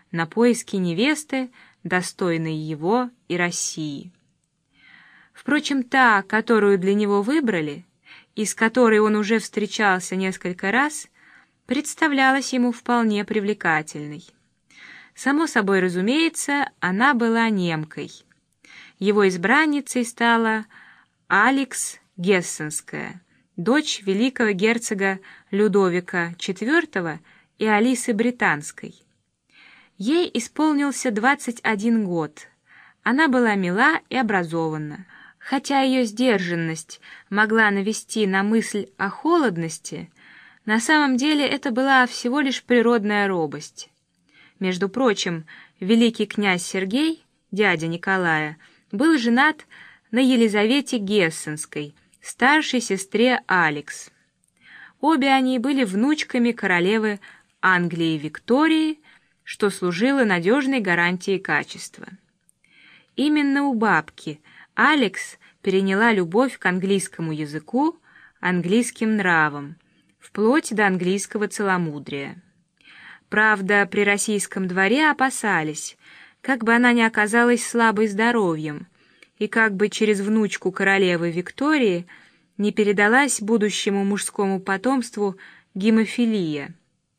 на поиски невесты, достойной его и России. Впрочем, та, которую для него выбрали, и с которой он уже встречался несколько раз, представлялась ему вполне привлекательной. Само собой разумеется, она была немкой. Его избранницей стала Алекс Гессенская, дочь великого герцога Людовика IV и Алисы Британской. Ей исполнился 21 год. Она была мила и образована. Хотя ее сдержанность могла навести на мысль о холодности, на самом деле это была всего лишь природная робость. Между прочим, великий князь Сергей, дядя Николая, был женат на Елизавете Гессенской, старшей сестре Алекс. Обе они были внучками королевы Англии Виктории, что служило надежной гарантией качества. Именно у бабки Алекс переняла любовь к английскому языку, английским нравам, вплоть до английского целомудрия. Правда, при российском дворе опасались, как бы она не оказалась слабой здоровьем, и как бы через внучку королевы Виктории не передалась будущему мужскому потомству гемофилия.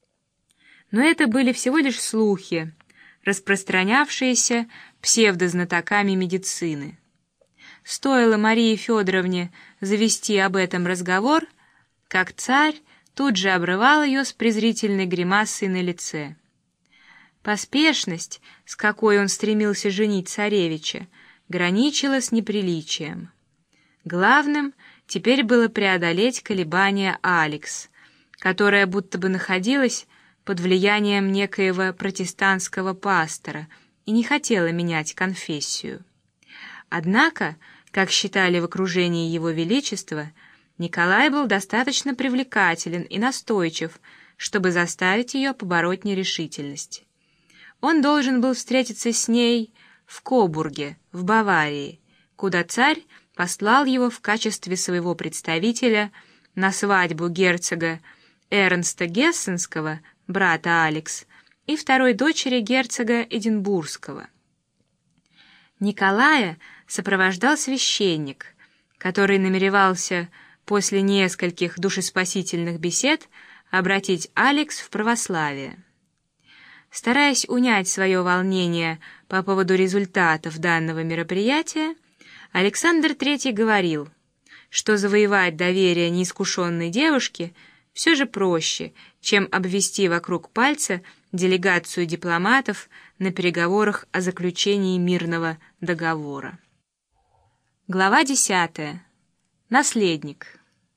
Но это были всего лишь слухи, распространявшиеся псевдознатоками медицины. Стоило Марии Федоровне завести об этом разговор, как царь тут же обрывал ее с презрительной гримасой на лице. Поспешность, с какой он стремился женить царевича, граничила с неприличием. Главным теперь было преодолеть колебания Алекс, которая будто бы находилась под влиянием некоего протестантского пастора и не хотела менять конфессию. Однако, как считали в окружении его величества, Николай был достаточно привлекателен и настойчив, чтобы заставить ее побороть нерешительность. Он должен был встретиться с ней в Кобурге, в Баварии, куда царь послал его в качестве своего представителя на свадьбу герцога Эрнста Гессенского, брата Алекс, и второй дочери герцога Эдинбургского. Николая сопровождал священник, который намеревался после нескольких душеспасительных бесед обратить Алекс в православие. Стараясь унять свое волнение по поводу результатов данного мероприятия, Александр III говорил, что завоевать доверие неискушенной девушки все же проще, чем обвести вокруг пальца делегацию дипломатов на переговорах о заключении мирного договора. Глава 10. Наследник.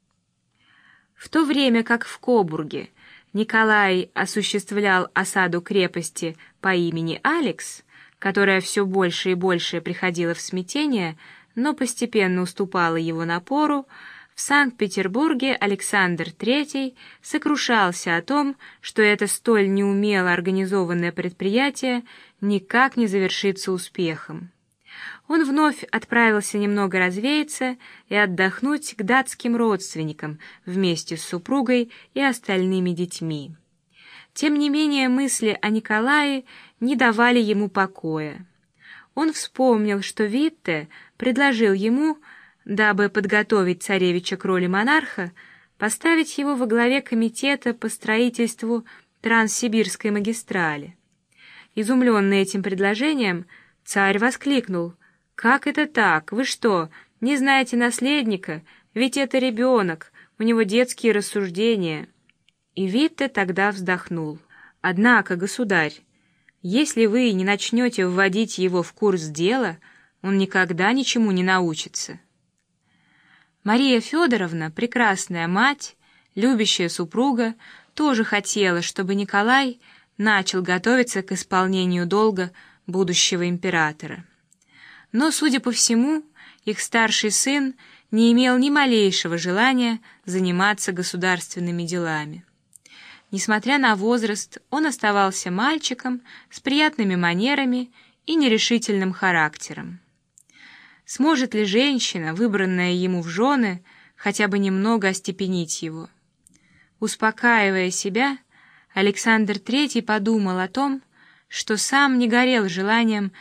В то время как в Кобурге Николай осуществлял осаду крепости по имени Алекс, которая все больше и больше приходила в смятение, но постепенно уступала его напору, в Санкт-Петербурге Александр III сокрушался о том, что это столь неумело организованное предприятие никак не завершится успехом. Он вновь отправился немного развеяться и отдохнуть к датским родственникам вместе с супругой и остальными детьми. Тем не менее мысли о Николае не давали ему покоя. Он вспомнил, что Витте предложил ему, дабы подготовить царевича к роли монарха, поставить его во главе комитета по строительству Транссибирской магистрали. Изумленный этим предложением, царь воскликнул: «Как это так? Вы что, не знаете наследника? Ведь это ребенок, у него детские рассуждения». И Витте тогда вздохнул: «Однако, государь, если вы не начнете вводить его в курс дела, он никогда ничему не научится». Мария Федоровна, прекрасная мать, любящая супруга, тоже хотела, чтобы Николай начал готовиться к исполнению долга будущего императора. Но, судя по всему, их старший сын не имел ни малейшего желания заниматься государственными делами. Несмотря на возраст, он оставался мальчиком с приятными манерами и нерешительным характером. Сможет ли женщина, выбранная ему в жены, хотя бы немного остепенить его? Успокаивая себя, Александр III подумал о том, что сам не горел желанием